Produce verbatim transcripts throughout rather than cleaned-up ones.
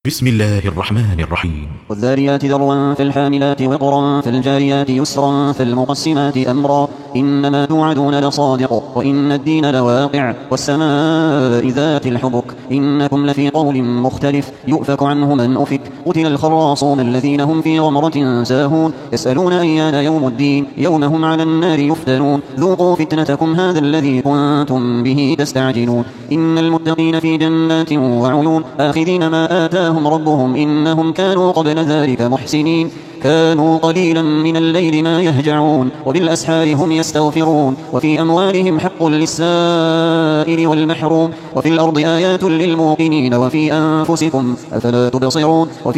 بسم الله الرحمن الرحيم. والذاريات ذروا فالحاملات وقرا فالجاريات يسرا فالمقسمات أمرا إنما توعدون لصادق وإن الدين لواقع والسماء ذات الحبك إنكم لفي قول مختلف يؤفك عنه من أفك قتل الخراصون الذين هم في غمرة ساهون يسألون أيان يوم الدين يوم هم على النار يفتنون ذوقوا فتنتكم هذا الذي كنتم به تستعجلون إن المتقين في جنات وعيون آخذين ما آتاهم ربهم إنهم كانوا قبل ذلك محسنين كانوا قليلا من الليل ما يهجعون وبالأسحار هم يستغفرون وفي أموالهم حق للسائل والمحروم وفي الأرض آيات للموقنين وفي أنفسكم أفلا تبصرون وفي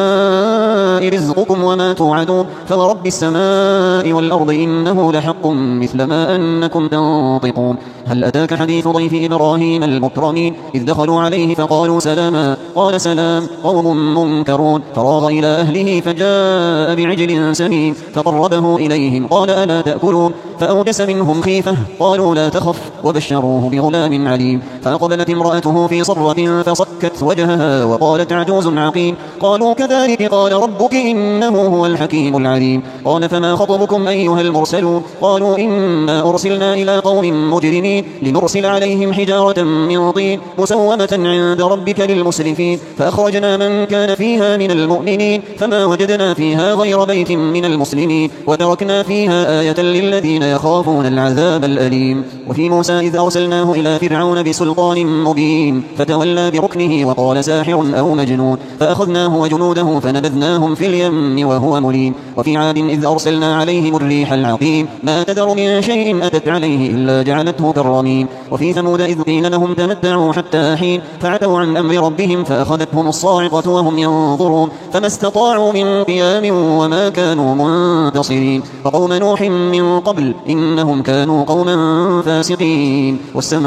السماء رزقكم وما توعدون فورب السماء والأرض إنه لحق مثل ما أنكم تنطقون هل أتاك حديث ضيف إبراهيم المكرمين إذ دخلوا عليه فقالوا سلاما قال سلام قوم منكرون فراغ إلى أهله فجاء بعجل سمين فقربه إليهم قال ألا تأكلون فأوجس منهم خيفة قالوا لا تخف وبشروه بغلام عليم فأقبلت امرأته في صرة فصكت وجهها وقالت عجوز عقيم قالوا كذلك قال ربك إنه هو الحكيم العليم قال فما خطبكم أيها المرسلون قالوا إنا أرسلنا إلى قوم مجرمين لنرسل عليهم حجارة من طين مسومة عند ربك للمسرفين فأخرجنا من كان فيها من المؤمنين فما وجدنا فيها غير بيت من المسلمين وتركنا فيها آية للذين يخافون العذاب الأليم وفي موسى إذ أرسلناه إلى فرعون بسلطان مبين فتولى بركنه وقال ساحر أو مجنون فأخذناه وجنوده فنبذناهم في اليم وهو مليم وفي عاد إذ أرسلنا عليهم الريح العقيم ما تذر من شيء أتت عليه إلا جعلته كالرميم وفي ثمود إذ قيل لهم تمتعوا حتى حين فعتوا عن أمر ربهم فأخذتهم الصاعقة وهم ينظرون فما استطاعوا من قيام وما كانوا منتصرين وقوم نوح من قبل إنهم كانوا قوما فاسقين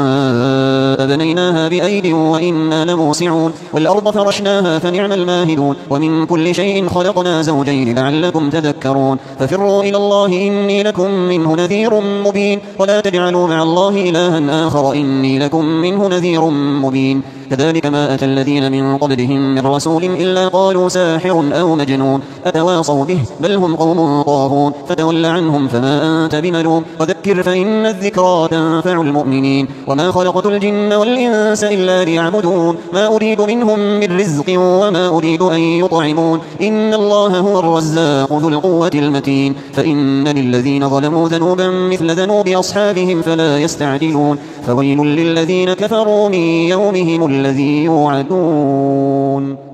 والسماء بنيناها بأيد وإنا لموسعون والأرض فرشناها فنعم الماهدون ومن كل شيء خلقنا زوجين لعلكم تذكرون ففروا إلى الله إني لكم منه نذير مبين ولا تجعلوا مع الله إلها آخر إني لكم منه نذير مبين كذلك ما أتى الذين من قبلهم من رسول إلا قالوا ساحر أو مجنون أتواصوا به بل هم قوم طاغون فتول عنهم فما أنت بملوم وذكر فإن الذكرى تنفع المؤمنين وما خلقت الجن والإنس إلا ليعبدون ما أريد منهم من رزق وما أريد أن يطعمون إن الله هو الرزاق ذو القوة المتين فإن للذين ظلموا ذنوبا مثل ذنوب أصحابهم فلا يستعجلون فويل للذين كفروا من يومهم الذي يوعدون.